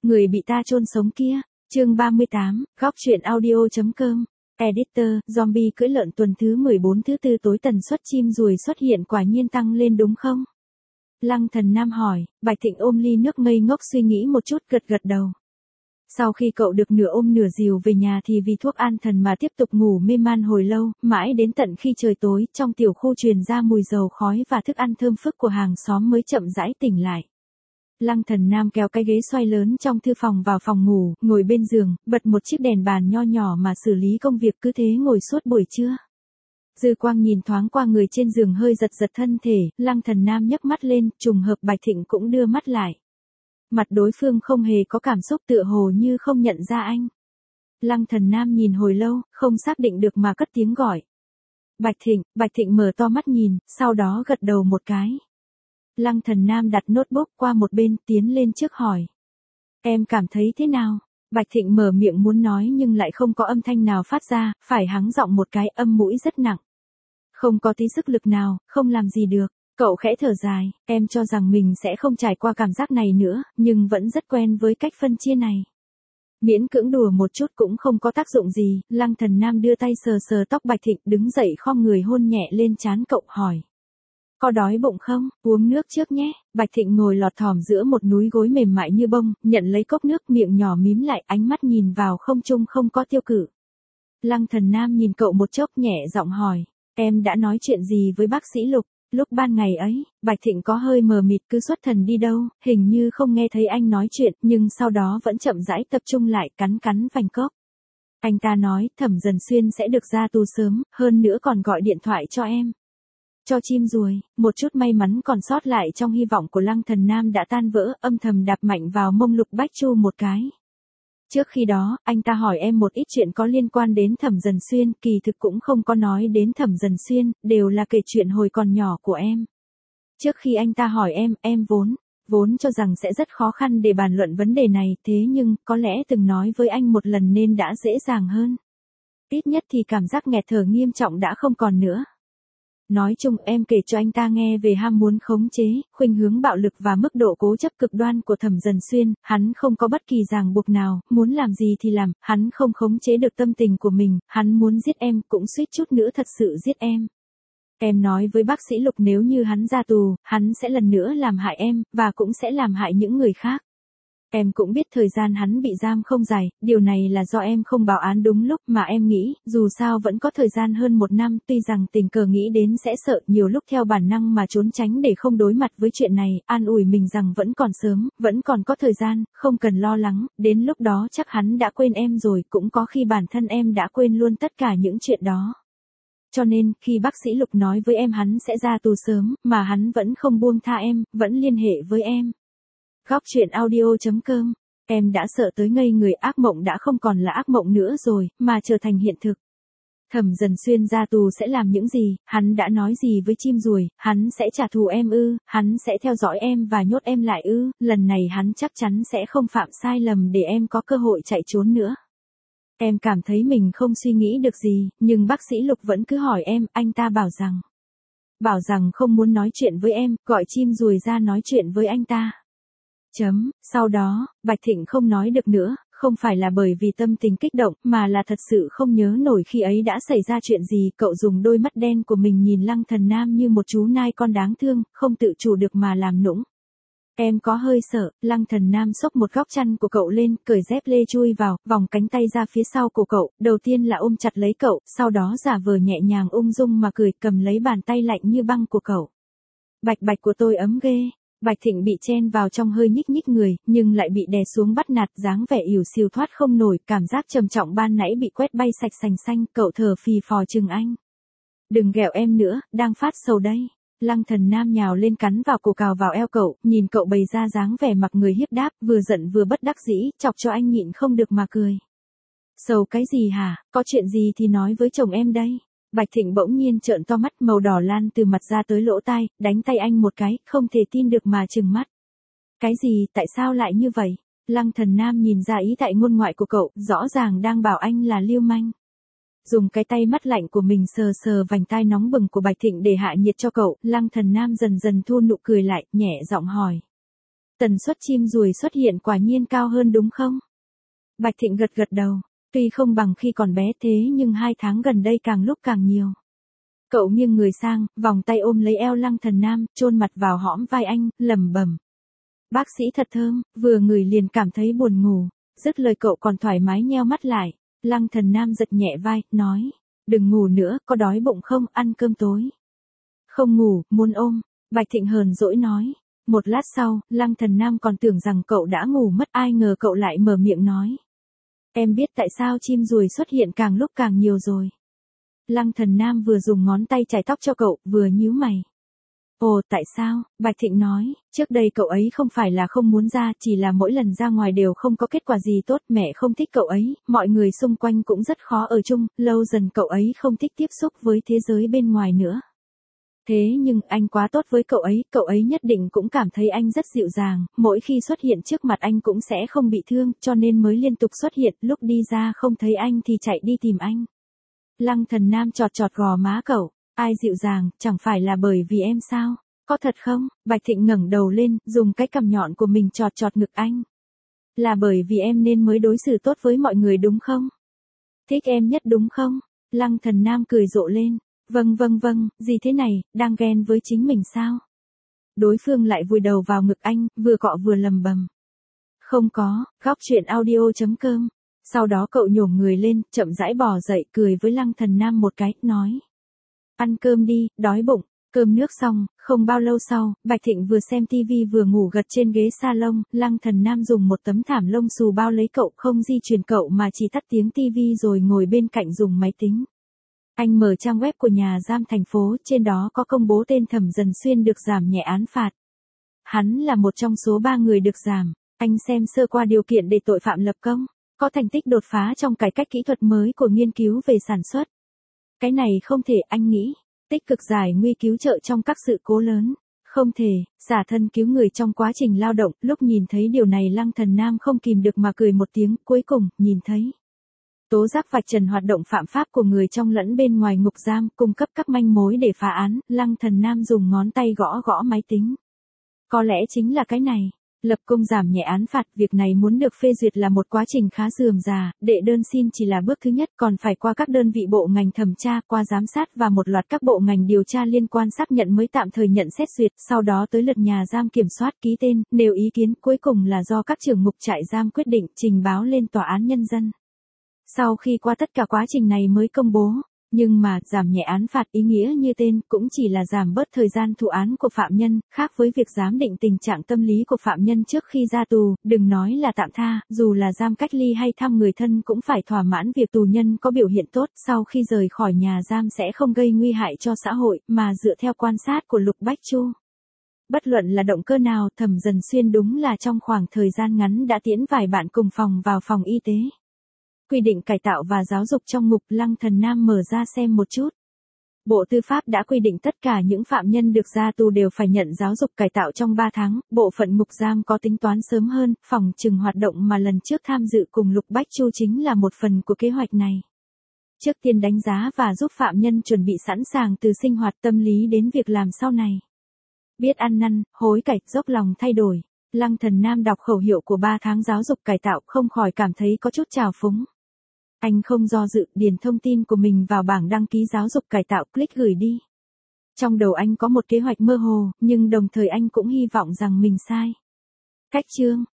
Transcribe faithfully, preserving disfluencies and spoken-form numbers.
Người bị ta chôn sống kia, chương ba mươi tám, góc truyện audio chấm com. Editor, zombie cưỡi lợn tuần thứ mười bốn thứ tư tối tần suất chim ruồi xuất hiện quả nhiên tăng lên đúng không? Lăng Thần Nam hỏi, Bạch Thịnh ôm ly nước ngây ngốc suy nghĩ một chút gật gật đầu. Sau khi cậu được nửa ôm nửa dìu về nhà thì vì thuốc an thần mà tiếp tục ngủ mê man hồi lâu, mãi đến tận khi trời tối trong tiểu khu truyền ra mùi dầu khói và thức ăn thơm phức của hàng xóm mới chậm rãi tỉnh lại. Lăng Thần Nam kéo cái ghế xoay lớn trong thư phòng vào phòng ngủ, ngồi bên giường, bật một chiếc đèn bàn nho nhỏ mà xử lý công việc cứ thế ngồi suốt buổi trưa. Dư quang nhìn thoáng qua người trên giường hơi giật giật thân thể, Lăng Thần Nam nhấc mắt lên, trùng hợp Bạch Thịnh cũng đưa mắt lại. Mặt đối phương không hề có cảm xúc tựa hồ như không nhận ra anh. Lăng Thần Nam nhìn hồi lâu, không xác định được mà cất tiếng gọi. Bạch Thịnh, Bạch Thịnh mở to mắt nhìn, sau đó gật đầu một cái. Lăng Thần Nam đặt notebook qua một bên, tiến lên trước hỏi. Em cảm thấy thế nào? Bạch Thịnh mở miệng muốn nói nhưng lại không có âm thanh nào phát ra, phải hắng giọng một cái, âm mũi rất nặng. Không có tí sức lực nào, không làm gì được. Cậu khẽ thở dài, em cho rằng mình sẽ không trải qua cảm giác này nữa, nhưng vẫn rất quen với cách phân chia này. Miễn cưỡng đùa một chút cũng không có tác dụng gì, Lăng Thần Nam đưa tay sờ sờ tóc Bạch Thịnh, đứng dậy khom người hôn nhẹ lên trán cậu hỏi. Có đói bụng không? Uống nước trước nhé. Bạch Thịnh ngồi lọt thỏm giữa một núi gối mềm mại như bông, nhận lấy cốc nước, miệng nhỏ mím lại, ánh mắt nhìn vào không trung không có tiêu cự. Lăng Thần Nam nhìn cậu một chốc nhẹ giọng hỏi, em đã nói chuyện gì với bác sĩ Lục? Lúc ban ngày ấy, Bạch Thịnh có hơi mờ mịt, cứ xuất thần đi đâu, hình như không nghe thấy anh nói chuyện, nhưng sau đó vẫn chậm rãi tập trung lại, cắn cắn vành cốc. Anh ta nói, Thẩm Dần Xuyên sẽ được ra tù sớm, hơn nữa còn gọi điện thoại cho em. Cho chim ruồi, một chút may mắn còn sót lại trong hy vọng của Lăng Thần Nam đã tan vỡ, âm thầm đạp mạnh vào mông Lục Bách Chu một cái. Trước khi đó, anh ta hỏi em một ít chuyện có liên quan đến Thẩm Dần Xuyên, kỳ thực cũng không có nói đến Thẩm Dần Xuyên, đều là kể chuyện hồi còn nhỏ của em. Trước khi anh ta hỏi em, em vốn, vốn cho rằng sẽ rất khó khăn để bàn luận vấn đề này, thế nhưng, có lẽ từng nói với anh một lần nên đã dễ dàng hơn. Ít nhất thì cảm giác nghẹt thở nghiêm trọng đã không còn nữa. Nói chung em kể cho anh ta nghe về ham muốn khống chế, khuynh hướng bạo lực và mức độ cố chấp cực đoan của Thẩm Dần Xuyên, hắn không có bất kỳ ràng buộc nào, muốn làm gì thì làm, hắn không khống chế được tâm tình của mình, hắn muốn giết em, cũng suýt chút nữa thật sự giết em. Em nói với bác sĩ Lục nếu như hắn ra tù, hắn sẽ lần nữa làm hại em, và cũng sẽ làm hại những người khác. Em cũng biết thời gian hắn bị giam không dài, điều này là do em không báo án đúng lúc mà em nghĩ, dù sao vẫn có thời gian hơn một năm, tuy rằng tình cờ nghĩ đến sẽ sợ nhiều lúc theo bản năng mà trốn tránh để không đối mặt với chuyện này, an ủi mình rằng vẫn còn sớm, vẫn còn có thời gian, không cần lo lắng, đến lúc đó chắc hắn đã quên em rồi, cũng có khi bản thân em đã quên luôn tất cả những chuyện đó. Cho nên, khi bác sĩ Lục nói với em hắn sẽ ra tù sớm, mà hắn vẫn không buông tha em, vẫn liên hệ với em. Góc truyện audio chấm com, em đã sợ tới ngây người, ác mộng đã không còn là ác mộng nữa rồi, mà trở thành hiện thực. Thẩm Dần Xuyên ra tù sẽ làm những gì, hắn đã nói gì với chim ruồi, hắn sẽ trả thù em ư, hắn sẽ theo dõi em và nhốt em lại ư, lần này hắn chắc chắn sẽ không phạm sai lầm để em có cơ hội chạy trốn nữa. Em cảm thấy mình không suy nghĩ được gì, nhưng bác sĩ Lục vẫn cứ hỏi em, anh ta bảo rằng, bảo rằng không muốn nói chuyện với em, gọi chim ruồi ra nói chuyện với anh ta. Chấm, sau đó, Bạch Thịnh không nói được nữa, không phải là bởi vì tâm tình kích động, mà là thật sự không nhớ nổi khi ấy đã xảy ra chuyện gì, cậu dùng đôi mắt đen của mình nhìn Lăng Thần Nam như một chú nai con đáng thương, không tự chủ được mà làm nũng. Em có hơi sợ, Lăng Thần Nam xốc một góc chăn của cậu lên, cởi dép lê chui vào, vòng cánh tay ra phía sau của cậu, đầu tiên là ôm chặt lấy cậu, sau đó giả vờ nhẹ nhàng ung dung mà cười, cầm lấy bàn tay lạnh như băng của cậu. Bạch bạch của tôi ấm ghê. Bạch Thịnh bị chen vào trong hơi nhích nhích người, nhưng lại bị đè xuống bắt nạt, dáng vẻ ỉu xìu thoát không nổi, cảm giác trầm trọng ban nãy bị quét bay sạch sành xanh, cậu thở phì phò chừng anh. Đừng ghẹo em nữa, đang phát sầu đây. Lăng Thần Nam nhào lên cắn vào cổ, cào vào eo cậu, nhìn cậu bày ra dáng vẻ mặc người hiếp đáp, vừa giận vừa bất đắc dĩ, chọc cho anh nhịn không được mà cười. Sầu cái gì hả, có chuyện gì thì nói với chồng em đây. Bạch Thịnh bỗng nhiên trợn to mắt, màu đỏ lan từ mặt ra tới lỗ tai, đánh tay anh một cái, không thể tin được mà trừng mắt. Cái gì, tại sao lại như vậy? Lăng Thần Nam nhìn ra ý tại ngôn ngoại của cậu, rõ ràng đang bảo anh là lưu manh. Dùng cái tay mắt lạnh của mình sờ sờ vành tai nóng bừng của Bạch Thịnh để hạ nhiệt cho cậu, Lăng Thần Nam dần dần thu nụ cười lại, nhẹ giọng hỏi. Tần suất chim ruồi xuất hiện quả nhiên cao hơn đúng không? Bạch Thịnh gật gật đầu, tuy không bằng khi còn bé thế nhưng hai tháng gần đây càng lúc càng nhiều. Cậu nghiêng người sang, vòng tay ôm lấy eo Lăng Thần Nam, chôn mặt vào hõm vai anh, lẩm bẩm. Bác sĩ thật thơm, vừa ngửi liền cảm thấy buồn ngủ, dứt lời cậu còn thoải mái nheo mắt lại. Lăng Thần Nam giật nhẹ vai, nói, đừng ngủ nữa, có đói bụng không, ăn cơm tối. Không ngủ, muốn ôm, Bạch Thịnh hờn dỗi nói. Một lát sau, Lăng Thần Nam còn tưởng rằng cậu đã ngủ mất, ai ngờ cậu lại mở miệng nói. Em biết tại sao chim ruồi xuất hiện càng lúc càng nhiều rồi. Lăng Thần Nam vừa dùng ngón tay chải tóc cho cậu, vừa nhíu mày. Ồ, tại sao? Bạch Thịnh nói, trước đây cậu ấy không phải là không muốn ra, chỉ là mỗi lần ra ngoài đều không có kết quả gì tốt, mẹ không thích cậu ấy, mọi người xung quanh cũng rất khó ở chung, lâu dần cậu ấy không thích tiếp xúc với thế giới bên ngoài nữa. Thế nhưng anh quá tốt với cậu ấy, cậu ấy nhất định cũng cảm thấy anh rất dịu dàng, mỗi khi xuất hiện trước mặt anh cũng sẽ không bị thương, cho nên mới liên tục xuất hiện, lúc đi ra không thấy anh thì chạy đi tìm anh. Lăng Thần Nam chọt chọt gò má cậu, ai dịu dàng, chẳng phải là bởi vì em sao? Có thật không? Bạch Thịnh ngẩng đầu lên, dùng cái cằm nhọn của mình chọt chọt ngực anh. Là bởi vì em nên mới đối xử tốt với mọi người đúng không? Thích em nhất đúng không? Lăng Thần Nam cười rộ lên. Vâng vâng vâng, gì thế này, đang ghen với chính mình sao? Đối phương lại vùi đầu vào ngực anh, vừa cọ vừa lầm bầm. Không có, góc chuyện audio chấm com. Sau đó cậu nhổm người lên, chậm rãi bò dậy, cười với Lăng Thần Nam một cái, nói. Ăn cơm đi, đói bụng. Cơm nước xong, không bao lâu sau, Bạch Thịnh vừa xem tivi vừa ngủ gật trên ghế salon, Lăng Thần Nam dùng một tấm thảm lông xù bao lấy cậu, không di chuyển cậu mà chỉ tắt tiếng tivi rồi ngồi bên cạnh dùng máy tính. Anh mở trang web của nhà giam thành phố, trên đó có công bố tên Thẩm Dần Xuyên được giảm nhẹ án phạt. Hắn là một trong số ba người được giảm. Anh xem sơ qua điều kiện để tội phạm lập công, có thành tích đột phá trong cải cách kỹ thuật mới của nghiên cứu về sản xuất. Cái này không thể, anh nghĩ. Tích cực giải nguy cứu trợ trong các sự cố lớn. Không thể, xả thân cứu người trong quá trình lao động. Lúc nhìn thấy điều này Lăng Thần Nam không kìm được mà cười một tiếng, cuối cùng, nhìn thấy. Tố giác vạch trần hoạt động phạm pháp của người trong lẫn bên ngoài ngục giam, cung cấp các manh mối để phá án, Lăng Thần Nam dùng ngón tay gõ gõ máy tính. Có lẽ chính là cái này. Lập công giảm nhẹ án phạt, việc này muốn được phê duyệt là một quá trình khá rườm rà, đệ đơn xin chỉ là bước thứ nhất, còn phải qua các đơn vị bộ ngành thẩm tra, qua giám sát và một loạt các bộ ngành điều tra liên quan xác nhận mới tạm thời nhận xét duyệt, sau đó tới lượt nhà giam kiểm soát ký tên, nêu ý kiến, cuối cùng là do các trưởng ngục trại giam quyết định, trình báo lên tòa án nhân dân. Sau khi qua tất cả quá trình này mới công bố, nhưng mà giảm nhẹ án phạt ý nghĩa như tên cũng chỉ là giảm bớt thời gian thụ án của phạm nhân, khác với việc giám định tình trạng tâm lý của phạm nhân trước khi ra tù, đừng nói là tạm tha, dù là giam cách ly hay thăm người thân cũng phải thỏa mãn việc tù nhân có biểu hiện tốt, sau khi rời khỏi nhà giam sẽ không gây nguy hại cho xã hội, mà dựa theo quan sát của Lục Bách Chu. Bất luận là động cơ nào, Thẩm Dần Xuyên đúng là trong khoảng thời gian ngắn đã tiễn vài bạn cùng phòng vào phòng y tế. Quy định cải tạo và giáo dục trong ngục, Lăng Thần Nam mở ra xem một chút. Bộ Tư pháp đã quy định tất cả những phạm nhân được ra tù đều phải nhận giáo dục cải tạo trong ba tháng, bộ phận ngục giam có tính toán sớm hơn, phòng trừng hoạt động mà lần trước tham dự cùng Lục Bách Chu chính là một phần của kế hoạch này. Trước tiên đánh giá và giúp phạm nhân chuẩn bị sẵn sàng từ sinh hoạt tâm lý đến việc làm sau này. Biết ăn năn, hối cải, dốc lòng thay đổi. Lăng Thần Nam đọc khẩu hiệu của ba tháng giáo dục cải tạo không khỏi cảm thấy có chút trào phúng. Anh không do dự, điền thông tin của mình vào bảng đăng ký giáo dục cải tạo, click gửi đi. Trong đầu anh có một kế hoạch mơ hồ, nhưng đồng thời anh cũng hy vọng rằng mình sai. Cách chương